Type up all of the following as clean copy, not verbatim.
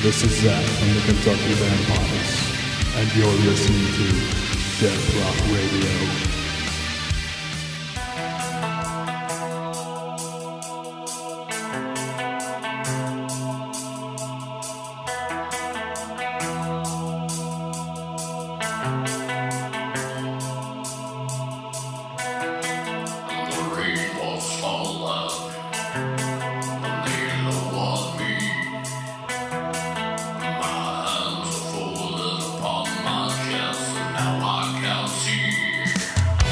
This is Zach from the Kentucky Vampires, and you're listening to Death Rock Radio. Now I can see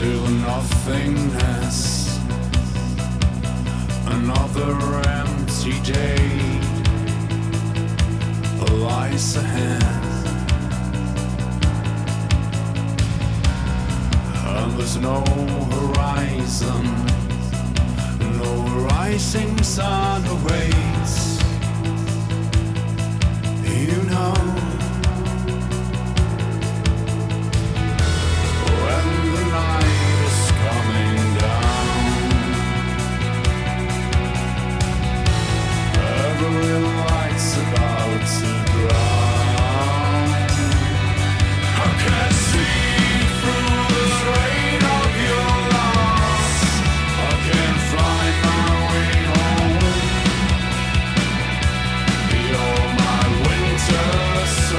to nothingness. Another empty day lies ahead, and there's no horizon, no rising sun awaits. You know, when the night is coming down, every light's about to drown. I can see through the rain of your loss. I can find my way home. You're my winter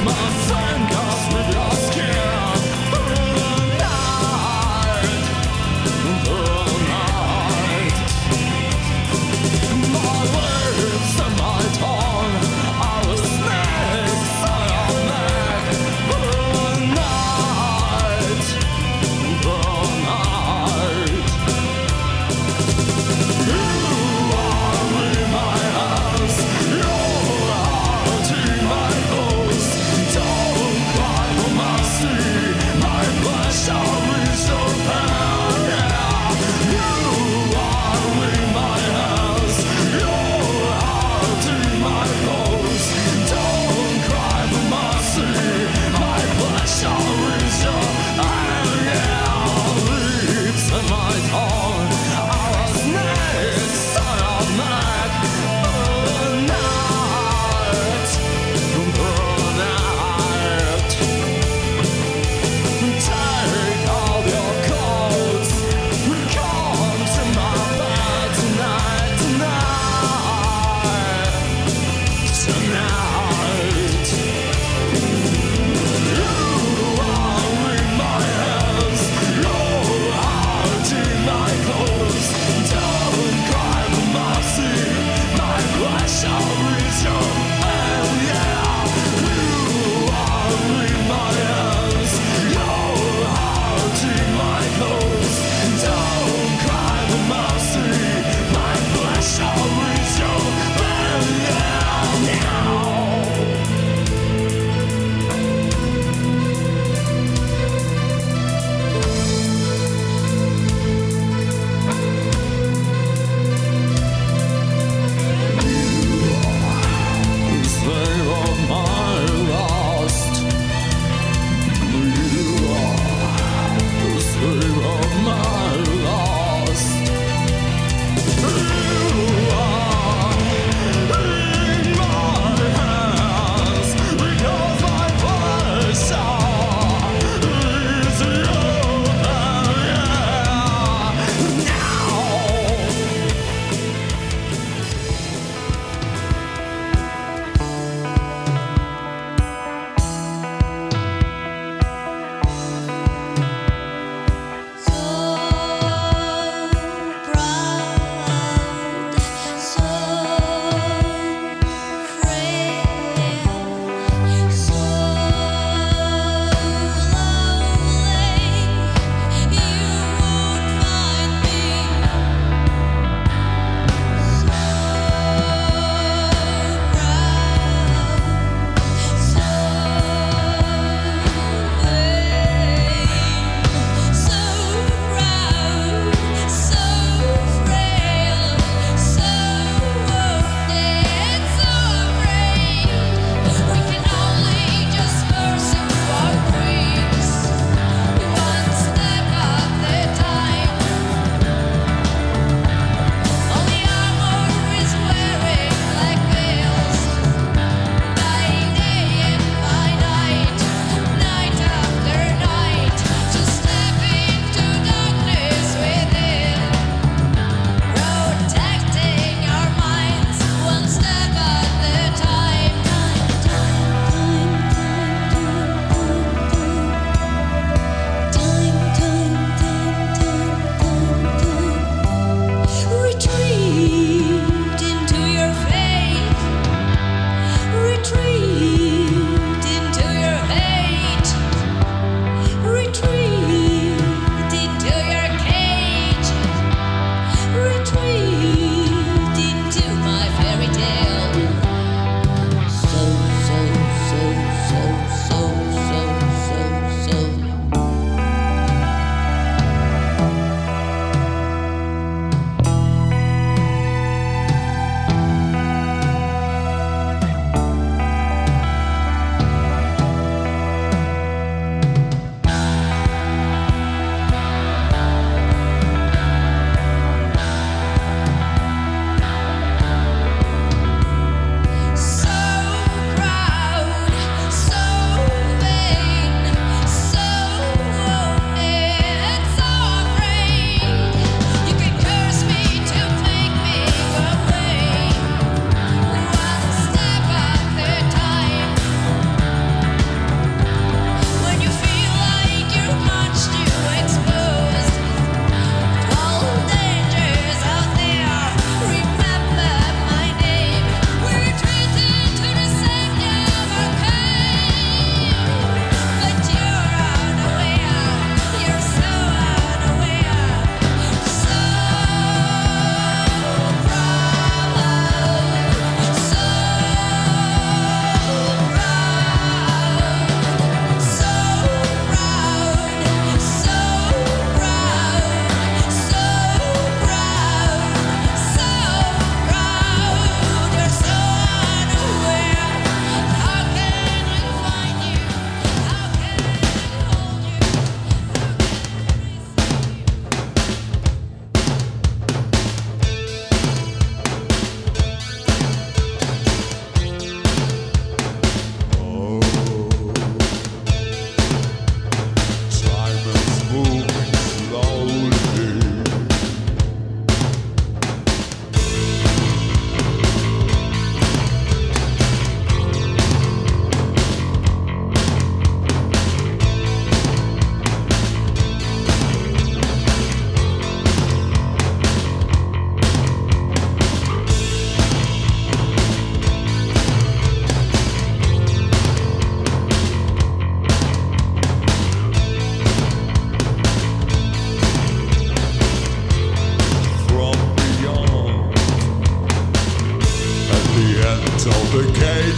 Don't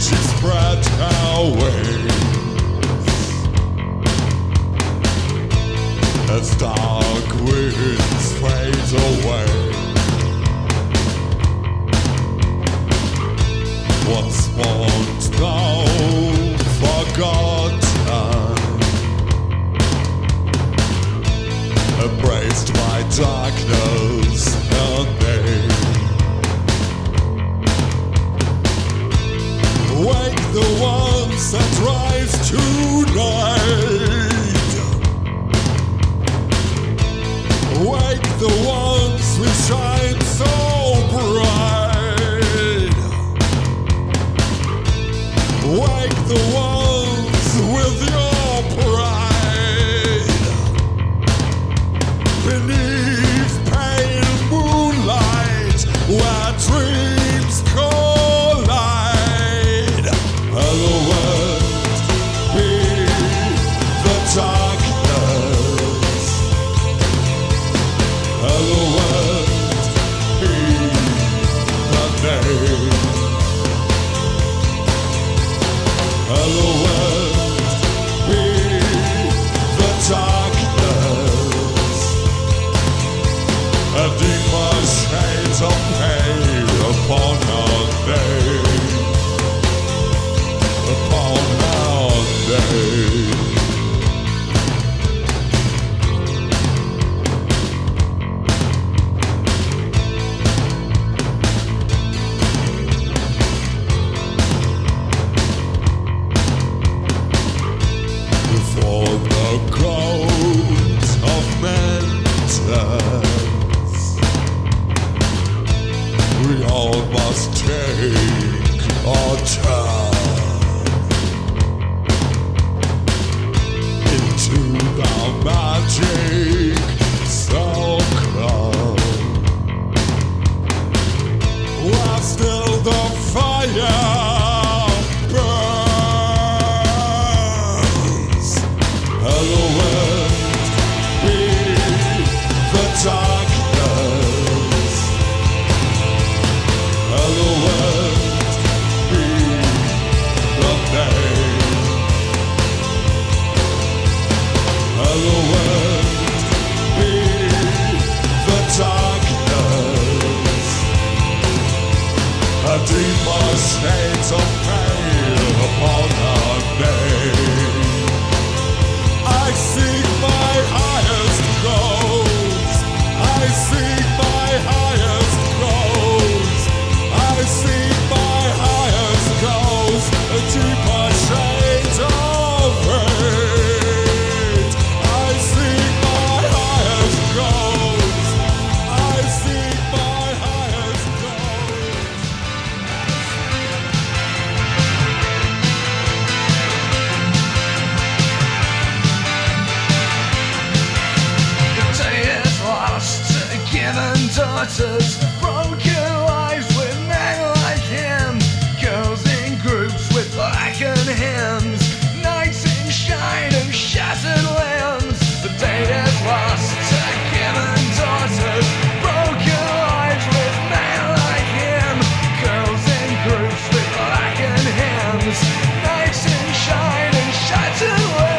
she spread her wings as dark winds fade away. Once mourned now forgotten, embraced by darkness and pain. Wake the ones that rise tonight. Wake the ones we shine so bright. Wake the ones with your pride. Beneath pale moonlight, where dreams collide, hallowed be the darkness. Hallowed be the name. Hallowed be the darkness. A deeper shades of pain upon our name. Upon our name. Before the crowds of men dance, we all must take our turn into the magic circle, while still the fire burns. Hallowed be the darkness. Hallowed be the name. Hallowed be the darkness. A deeper shades of pain upon our name. I seek my highest goals. I seek my highest goals. I seek my highest goals. A deeper shade of hate. I seek my highest goals. I seek my highest goals. The day is lost to given daughters, broken lives with men like him, girls in groups with blackened hymns, nights in shine and shattered limbs. The day is lost to given daughters, broken lives with men like him, girls in groups with blackened hymns, nights in shine and shattered limbs.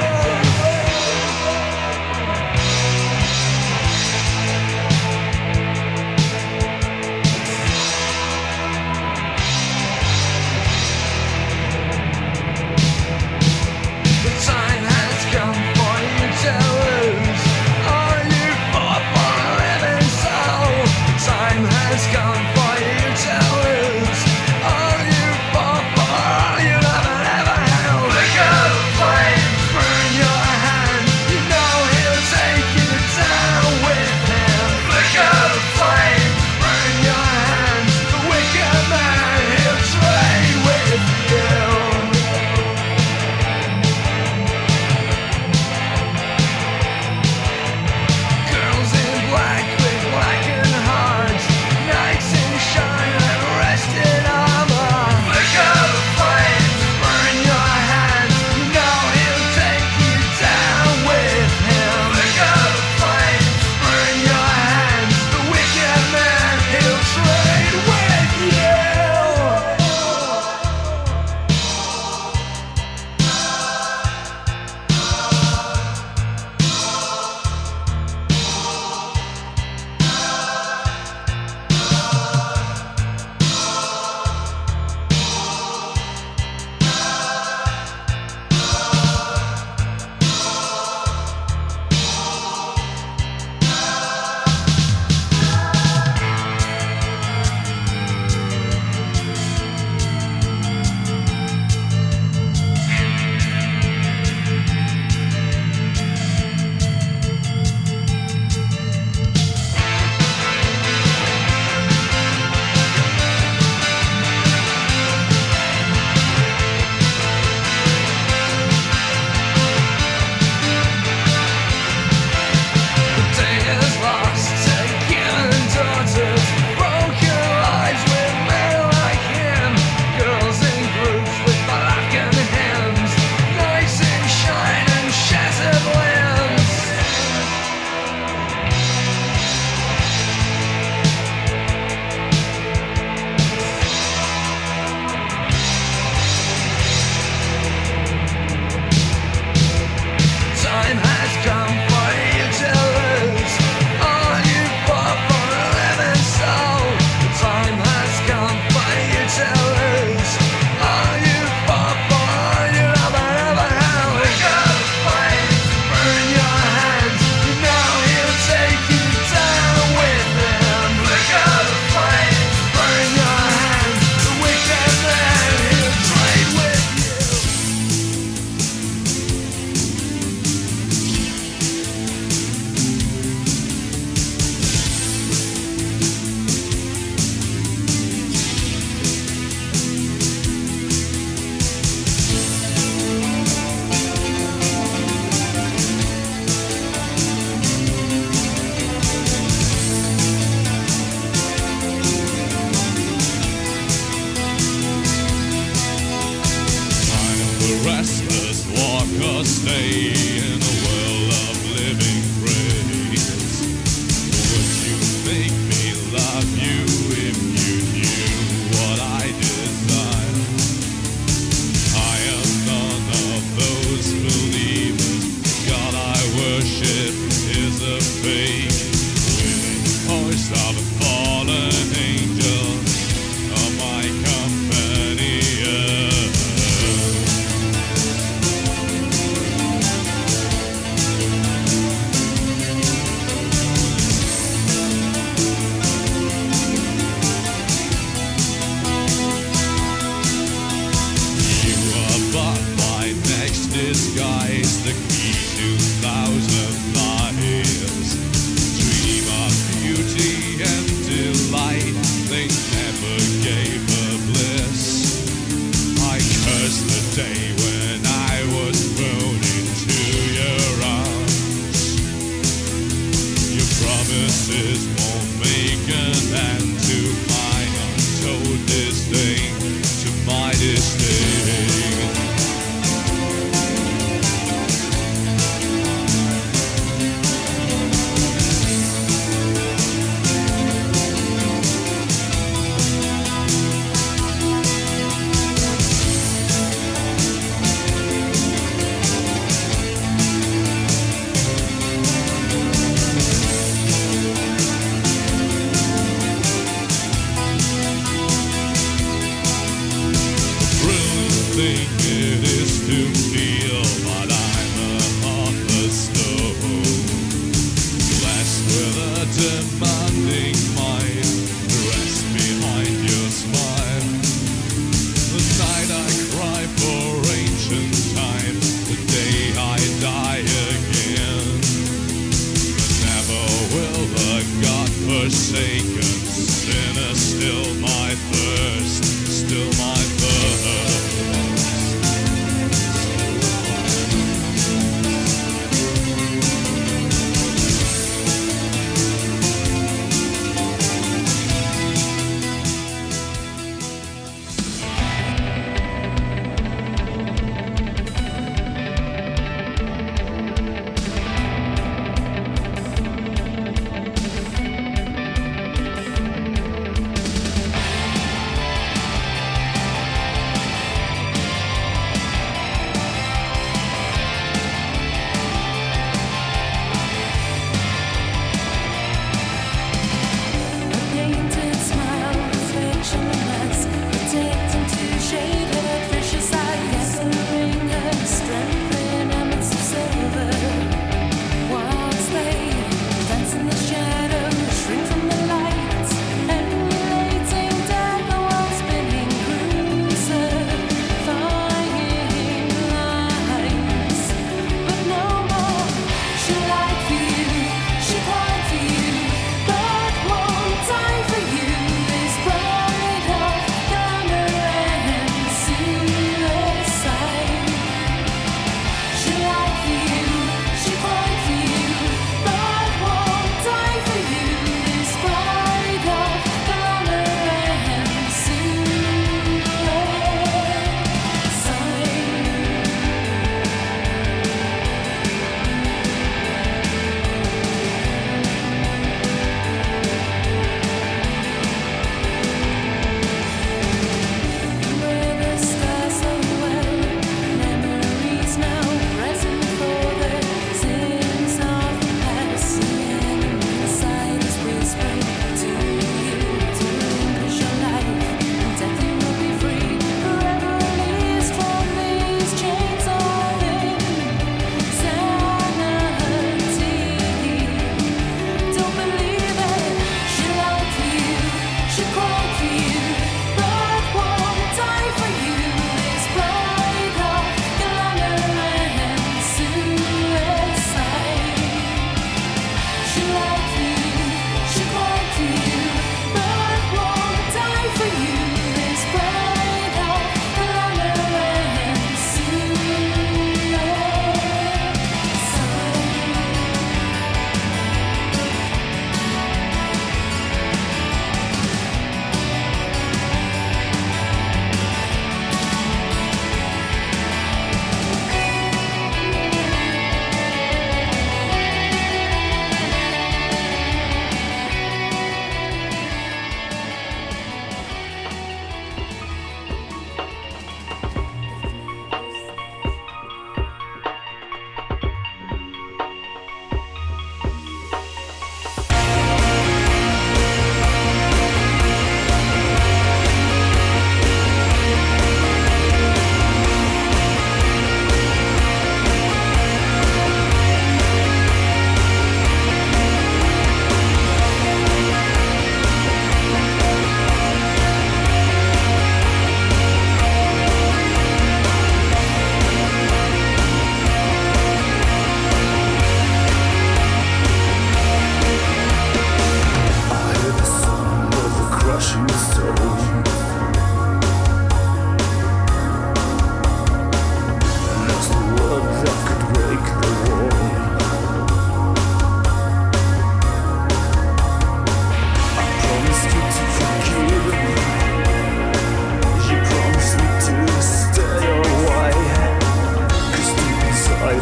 or stay in a world of living praise? Would you make me love you if you knew what I desire? I am none of those believers. God I worship is a fake. Living voice of a fallen angel of my company. Disguise the key to 1,000 lives. Dream of beauty and delight, they never gave her bliss. I curse the day when I was thrown into your arms. Your promises won't make an end to my untold disdain, to my disdain.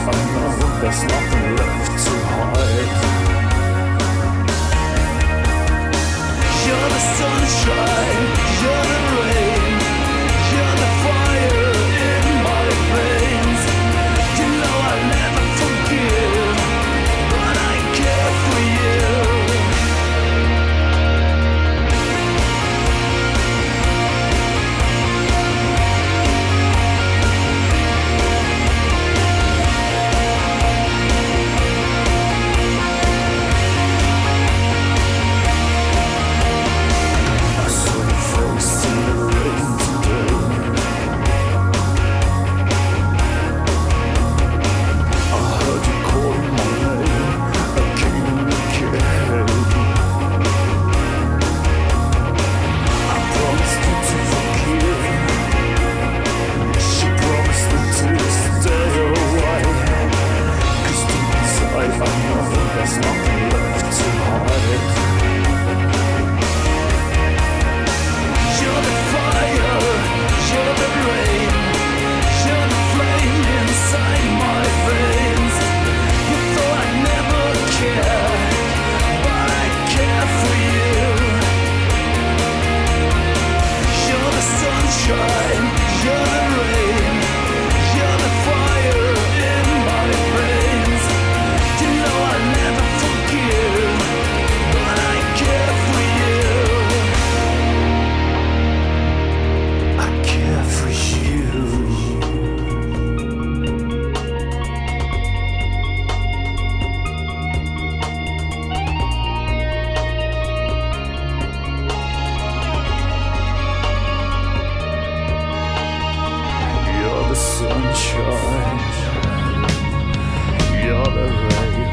There's nothing left to hide. You're the sunshine, you're the rain, you're the fire in my veins. You know I'll never forgive, but I care for you. There's nothing left to hide. You're the fire, you're the rain, you're the flame inside my veins. You thought I'd never care, but I care for you. You're the sunshine, you're the rain, you're the fire in my veins. You know I'll never forgive, but I care for you. I care for you. You're the sunshine, you're the rain.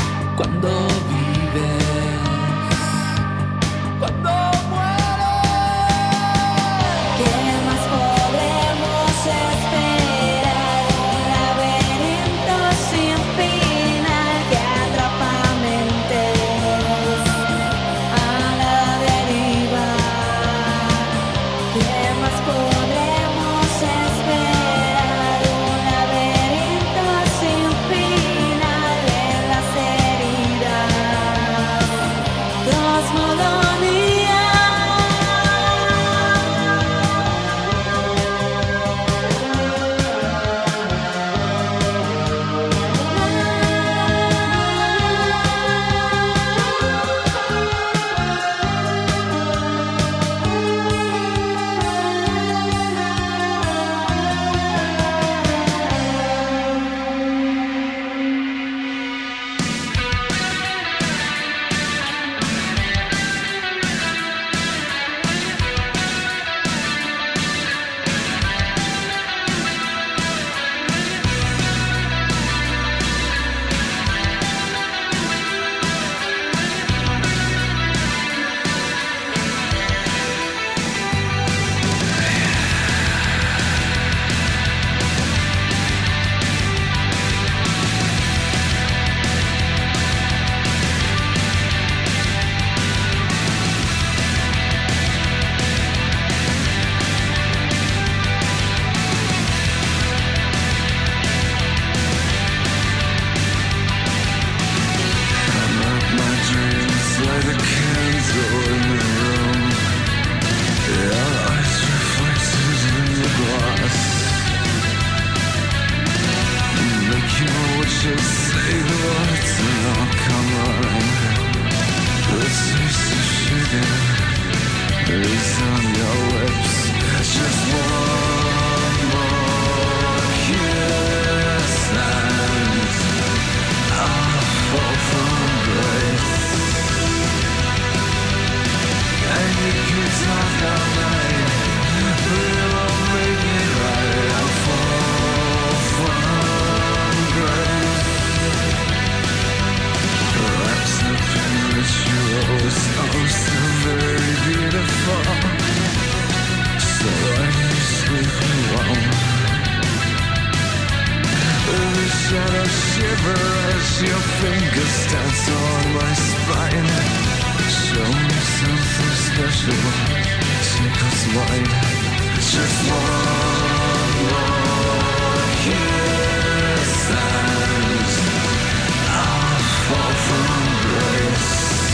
cuando vives, cuando mueres. is on your lips. Just one more kiss and I'll fall from grace. And you can talk all night, but it won't make it right. I'll fall from grace. Perhaps nothing rituals are so very beautiful, so when you sleep alone, the shadows shiver as your fingers dance along my spine. Show me something special, tickles mine. Just one more kiss and I'll fall from grace.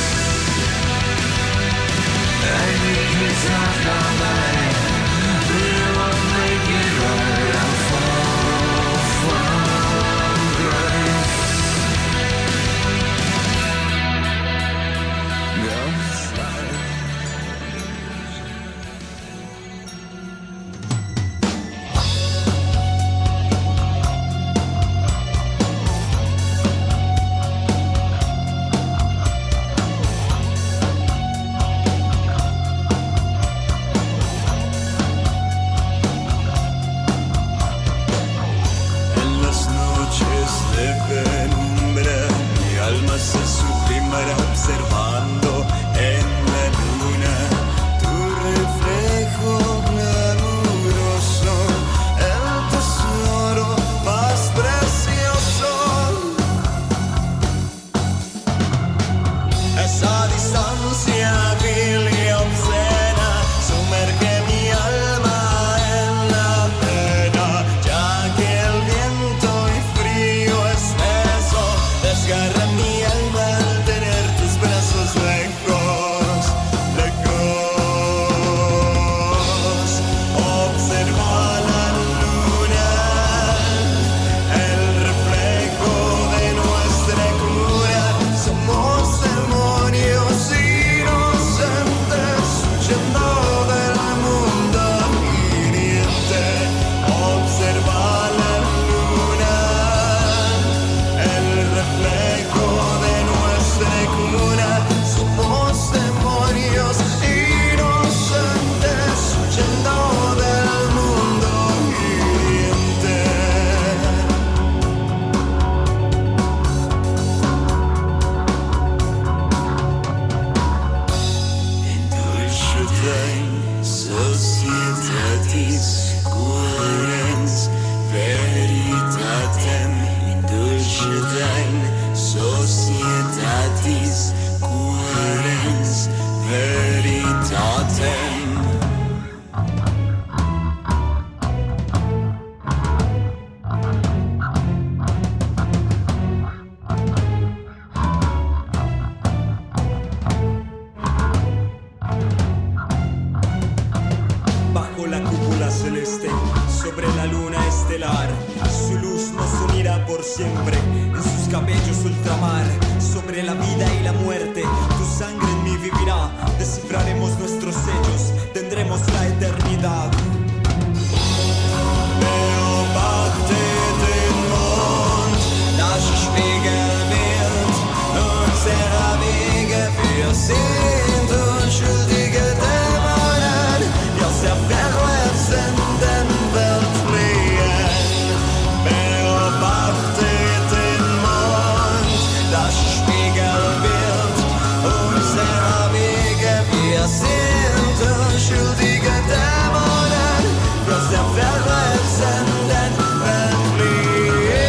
And you can talk all night, but it won't make it right. I'll fall from grace. En las noches de penumbra, mi alma se sublimará observando en la luna tu reflejo glamuroso, el tesoro más precioso. Esa distancia vil y obscena sumerge mi alma en la pena, ya que el viento y frío espeso desgarra mi alma al tener tus brazos lejos, lejos. Observa la luna, el reflejo de nuestra cura. Somos demonios inocentes huyendo del mundo hiriente. Observa la luna, el reflejo de nuestra cura. Somos demonios inocentes huyendo del mundo hiriente. Indulgetain societatis querens veritatem. Indulgetain societatis querens veritatem. Bajo la cúpula celeste, sobre la luna estelar, su luz nos unirá por siempre. En sus cabellos ultramar, sobre la vida y la muerte, tu sangre en mí vivirá. Descifraremos nuestros sellos, tendremos la eternidad. Beobachtet den Mond, das Spiegelbild unserer Wege. Wir sind unschuldige Dämonen, die aus der verletzenden Welt fliehen. Beobachtet den Mond, das Spiegelbild unserer Wege. Wir sind unschuldige Dämonen, die aus der verletzenden Welt fliehen.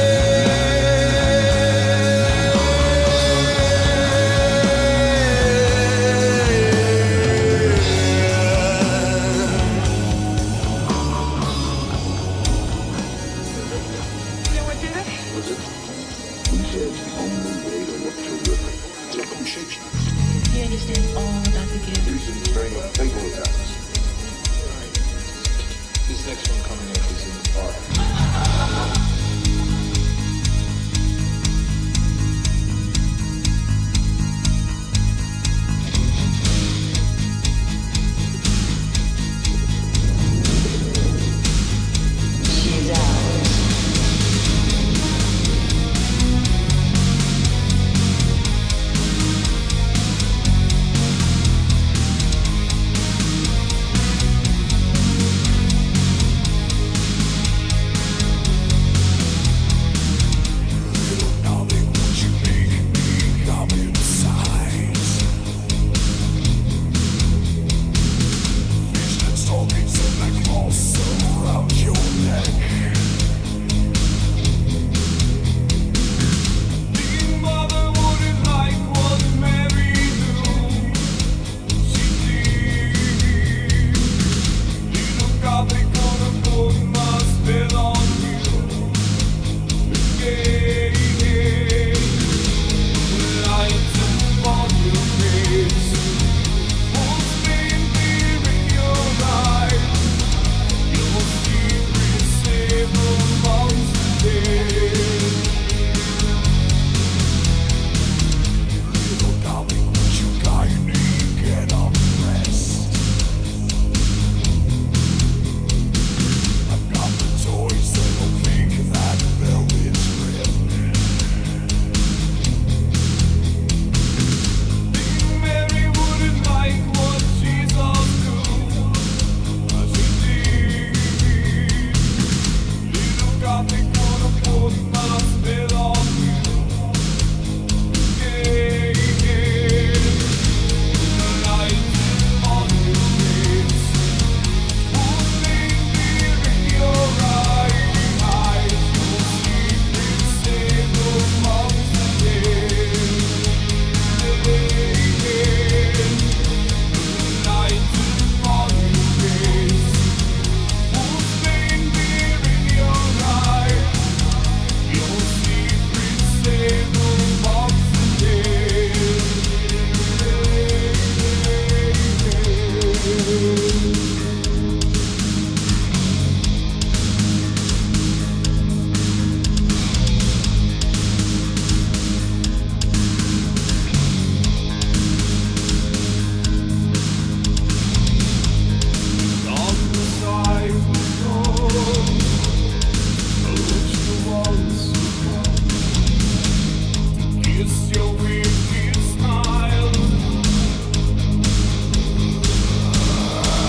He understands all that we give. This next one coming up is in the park. Your wicked smile.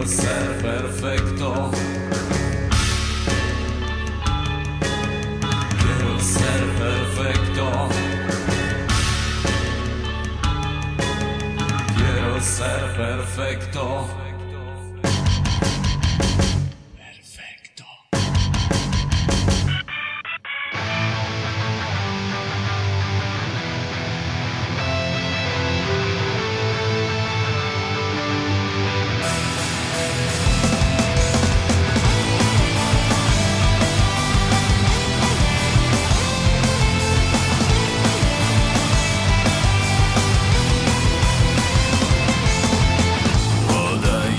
Quiero ser perfecto. Quiero ser perfecto. Quiero ser perfecto. Woda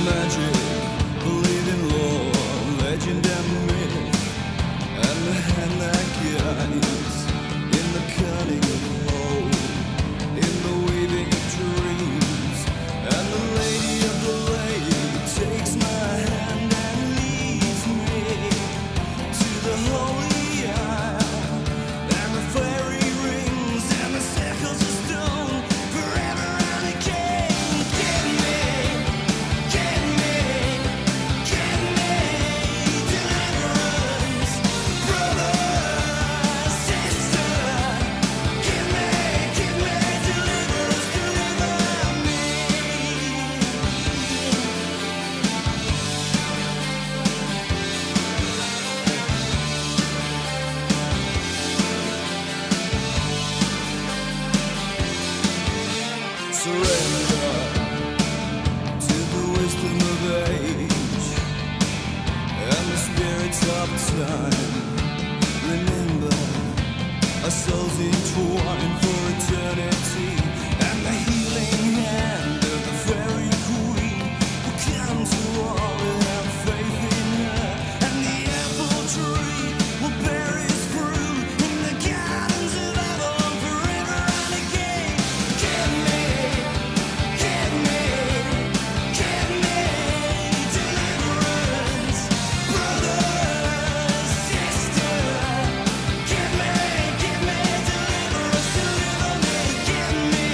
magic, believe in lore, legend and myth, and the hand that guides, in the cunning of hope, in the weaving of dreams, and the lady of the lake takes my hand and leads me to the holy isle, and the fairy rings and the circles of stone, forever and again. Give me deliverance, brother, sister. Give me deliverance, deliver me. Surrender to the wisdom of age and the spirits of time. Remember, our souls entwined for eternity, and the healing hand of the fairy queen will come to all who have faith in her, and the apple tree will bear its fruit in the gardens of Avalon forever and again. Give me deliverance, brother, sister. Give me deliverance, deliver me. Give me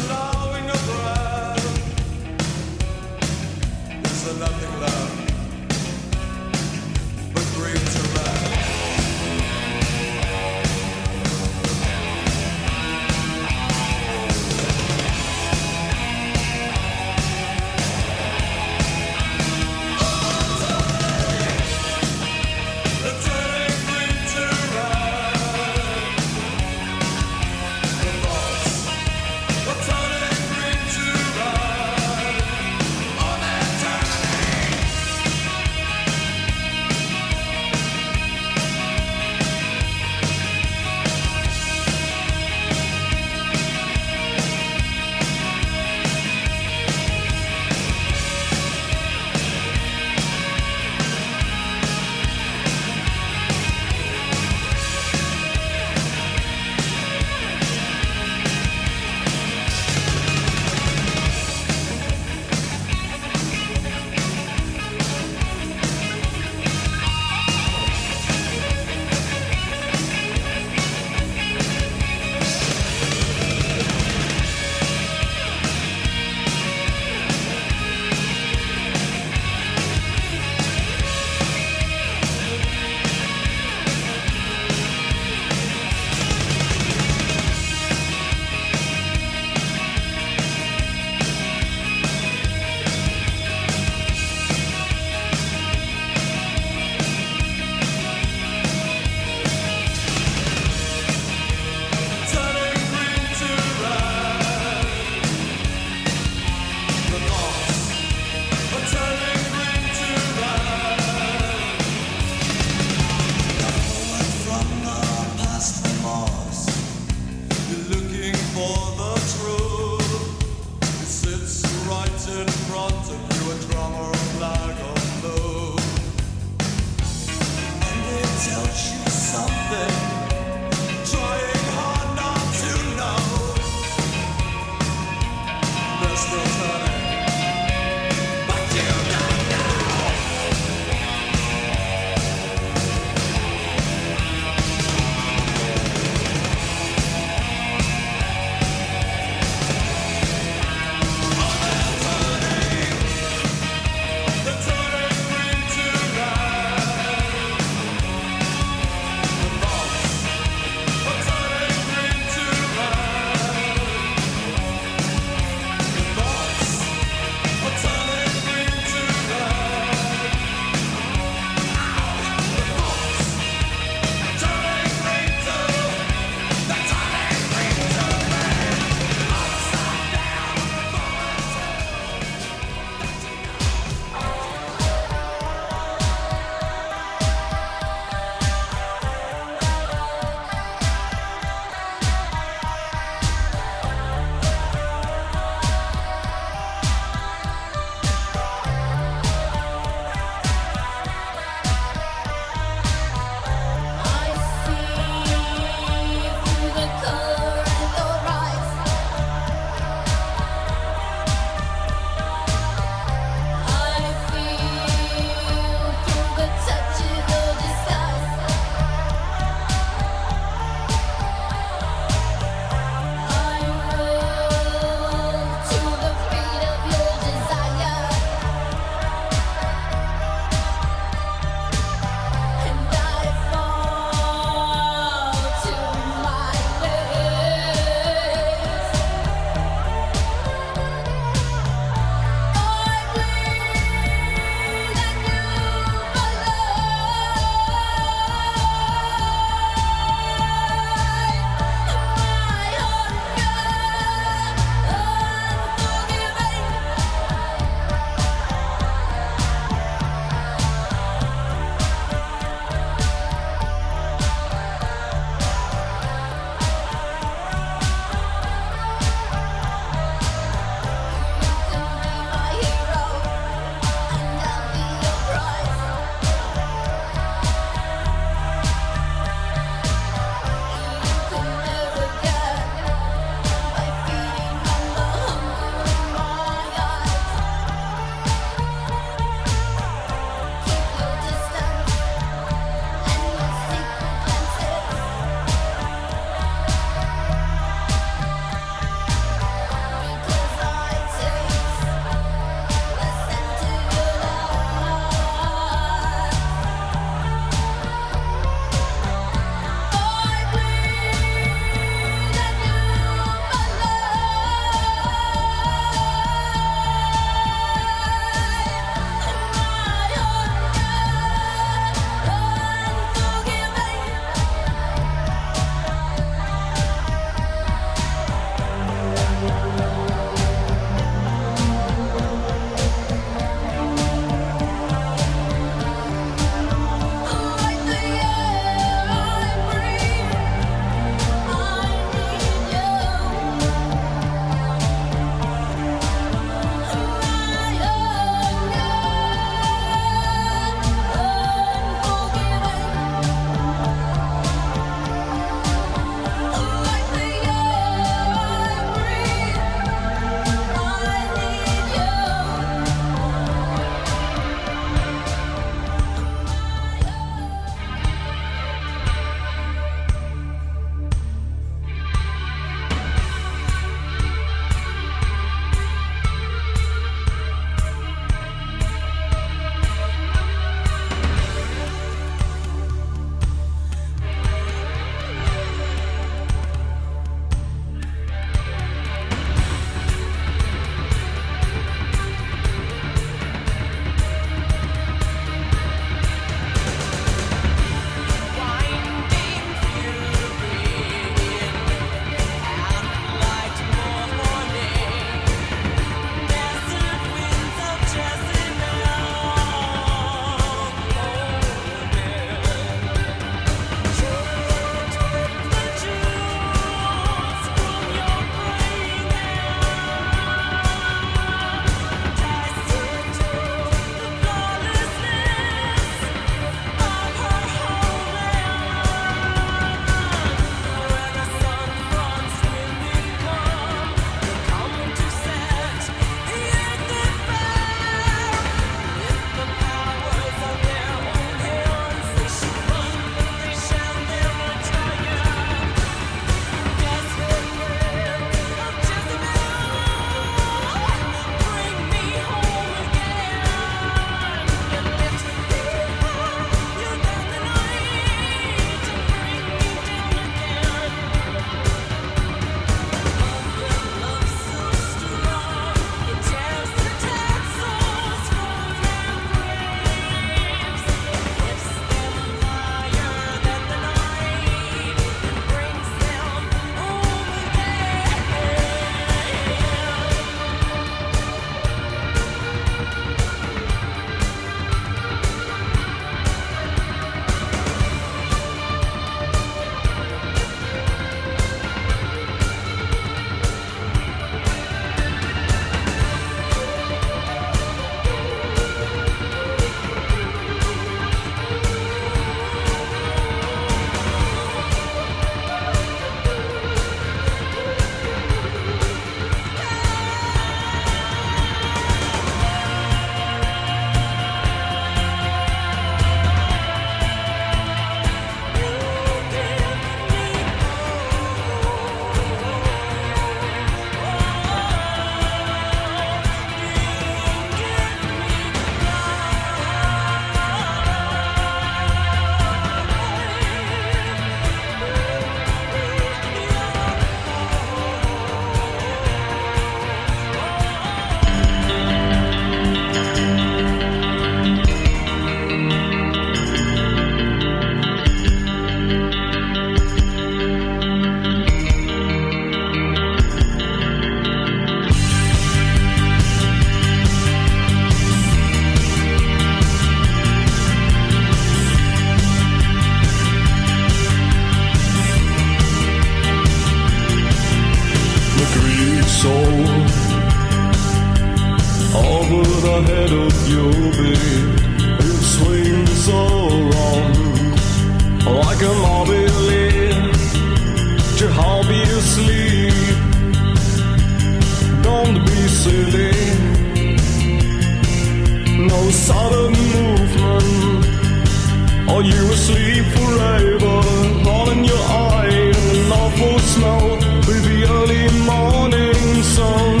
Are you asleep forever? All in your eye and an awful smell with the early morning sun.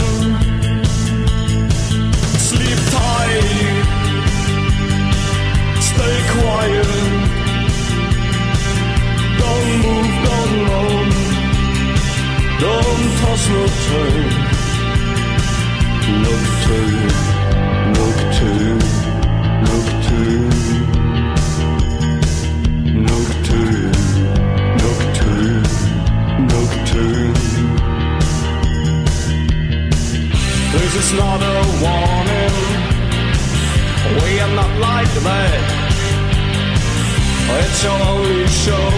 Sleep tight, stay quiet. Don't move, don't moan. Don't toss no turn. Nocturne, nocturne, nocturne. Nocturne, nocturne, nocturne. This is not a warning. We are not like that. It shall only show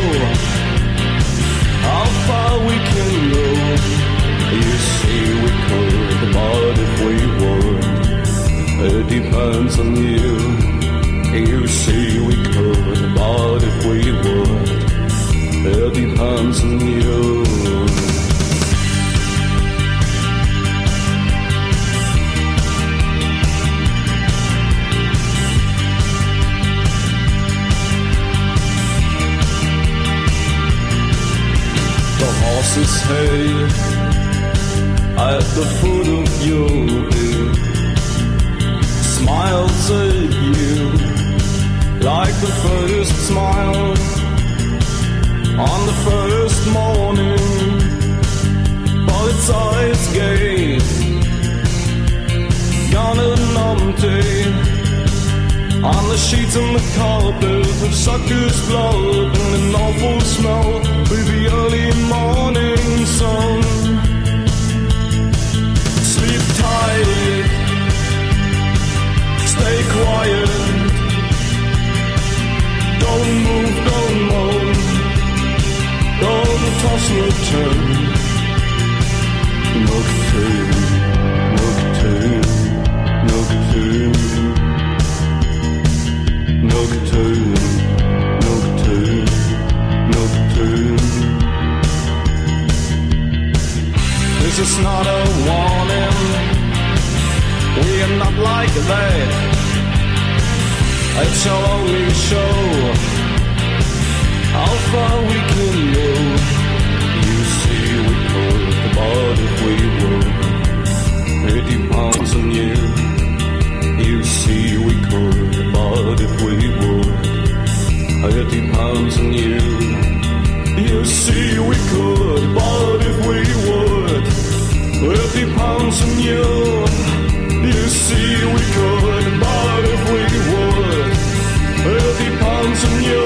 how far we can go. You see, we could, but if we would, it depends on you. You see, we could, but if we would, it depends on you. The horses hay at the foot of your bed smiles at you like the first smile on the first morning, but its eyes gaze gone and empty on the sheets and the carpet of sucker's blood and an awful smell with the early morning sun. Sleep tight, stay quiet. Don't move, don't moan. Don't toss no turn. Nocturne, nocturne, nocturne. Nocturne, nocturne, nocturne. This is not a warning. We are not like that. It shall only show how far we can go. You see, we could, but if we would, it depends on you. You see, we could, but if we would, it depends on you. You see, we could, but if we would, it depends on you. You see, we could, but if we would, it depends on you.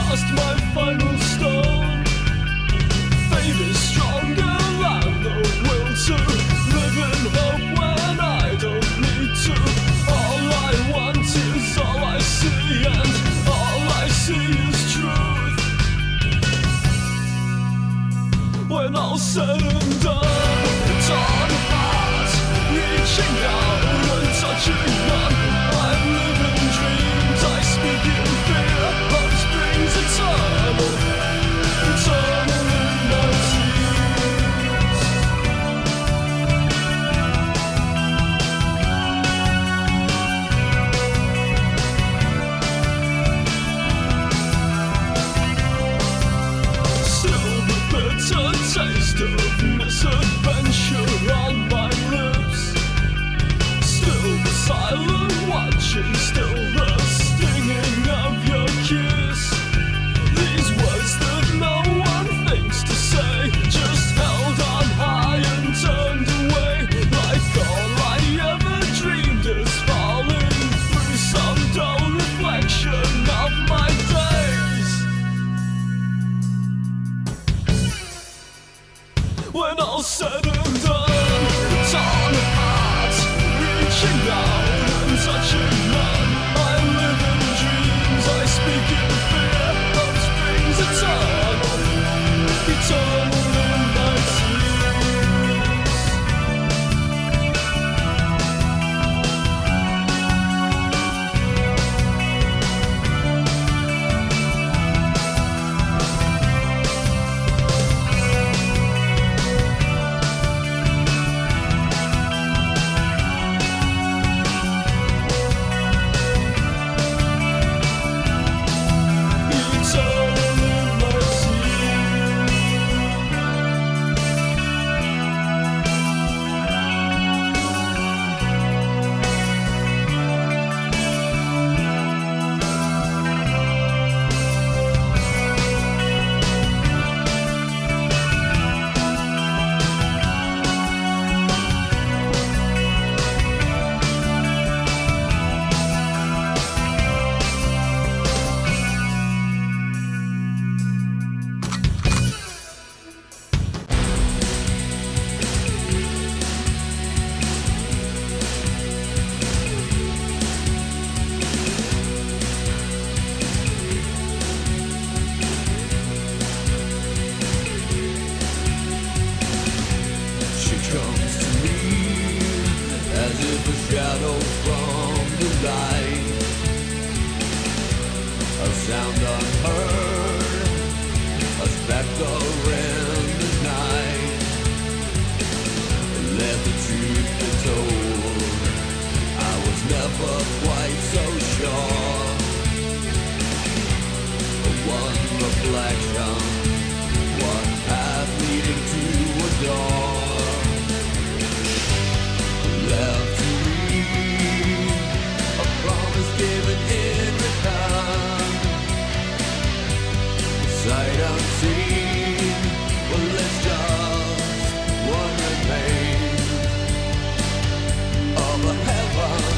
cast my final stone. Fate is stronger than the will to live in hope when I don't need to. All I want is all I see, and all I see is truth. When all's said and done, it's on heart, reaching out and touching none. I'm living dreams, I speak in fear. Love springs eternal, eternal in my tears. Still the bitter taste of misadventure on my lips. Still the silent watching, still the stinging of your kiss. These words that no one thinks to say, just held on high and turned away. Like all I ever dreamed is falling through some dull reflection of my days. When all's said and done, it's on heart, reaching out and touching none. I'm living dreams, I speak in fear. Love springs eternal, eternal in my tears. She comes to me as if a shadow from the light, a sound unheard, a spectre in the night. Let the truth be told, I was never quite so sure. One reflection, one path leading to a door. Left to me, a promise given in return. Sight unseen, well, there's just one remains of a heaven.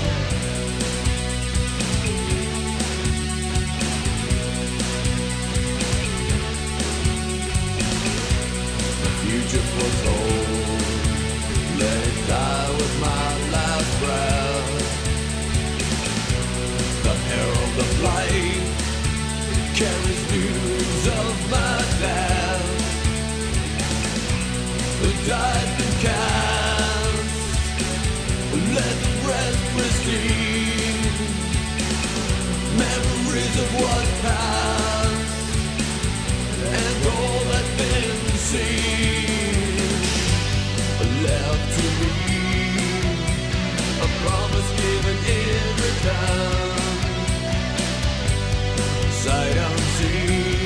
The future foretold, let it die with my last breath. The herald of light carries news of my death. The die's been cast, let the rest proceed. Memories of what's past and all that's been seen. Left to me, a promise given in return. Sight unseen,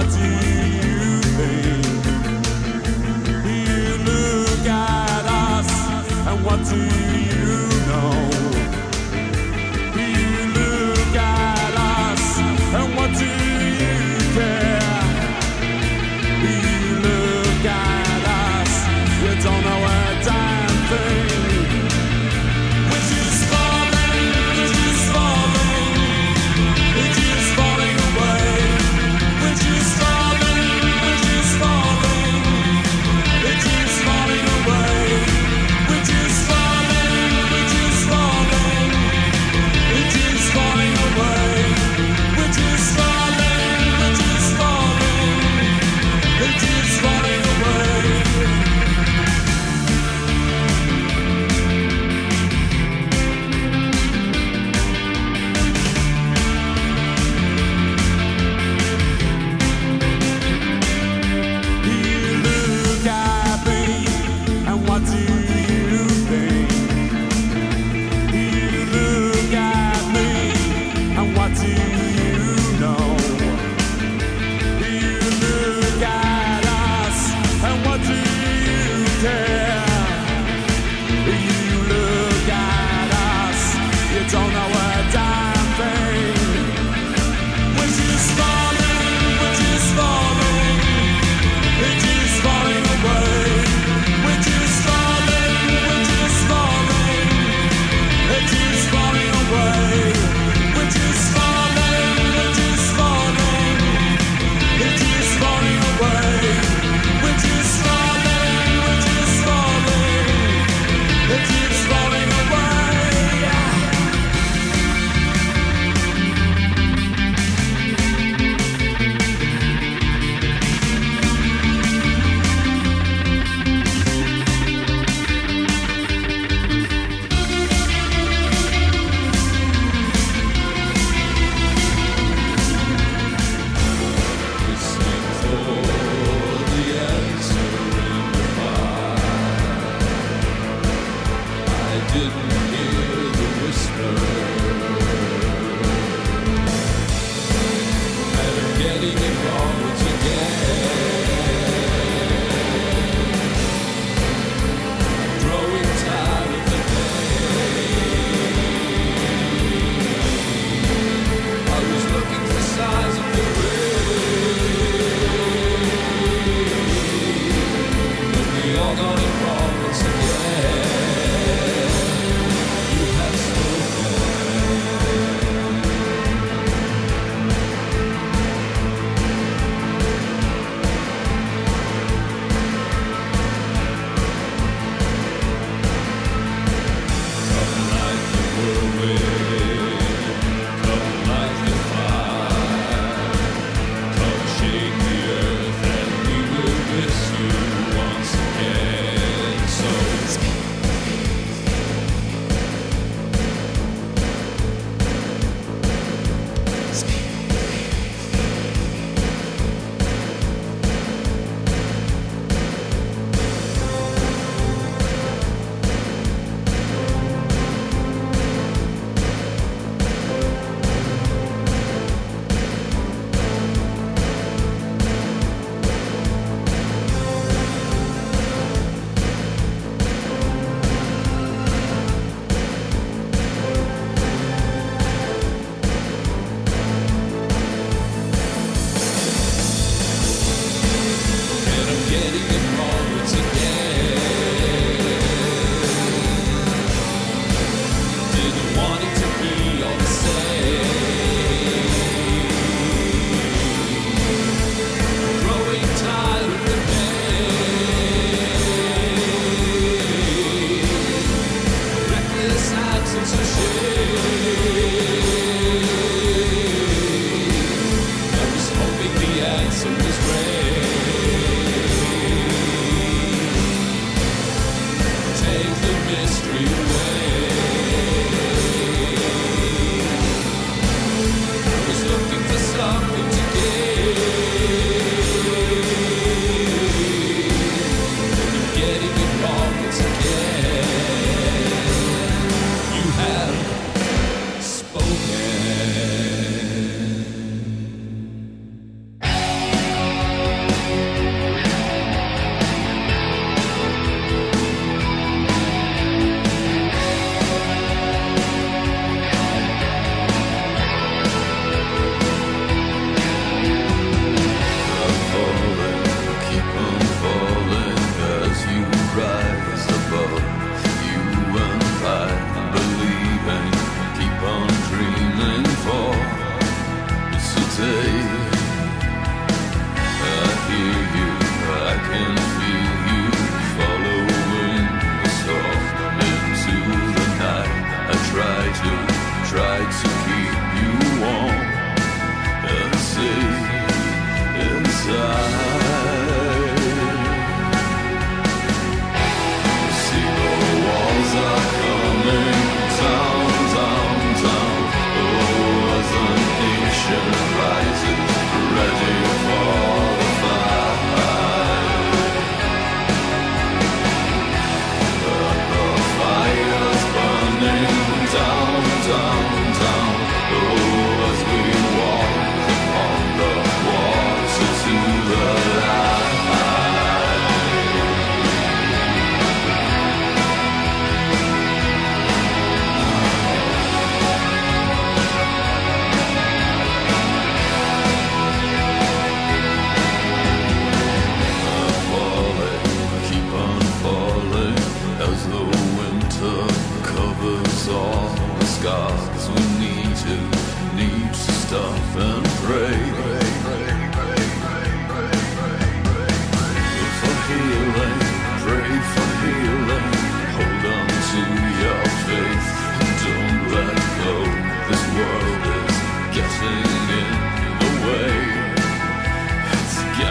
what do you think? You look at us, and what do you know? You look at us, and what do you care? You look at us, you don't know a damn thing. Which is falling, which is falling, which is falling away. Which is falling, which is falling, which is falling away. Which is falling, which is falling, which is falling away. Which is falling, which is falling, which is falling away. You look at me, and what do you think? You look at me, and what do you know? You look at us, and what do you care? You look at us, you don't know a damn thing. Which is falling, which is falling, which is falling away. Which is falling, which is falling, which is falling away. Which is falling, which is falling, which is falling away. Which is falling, which is falling, which is falling away.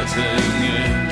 letting it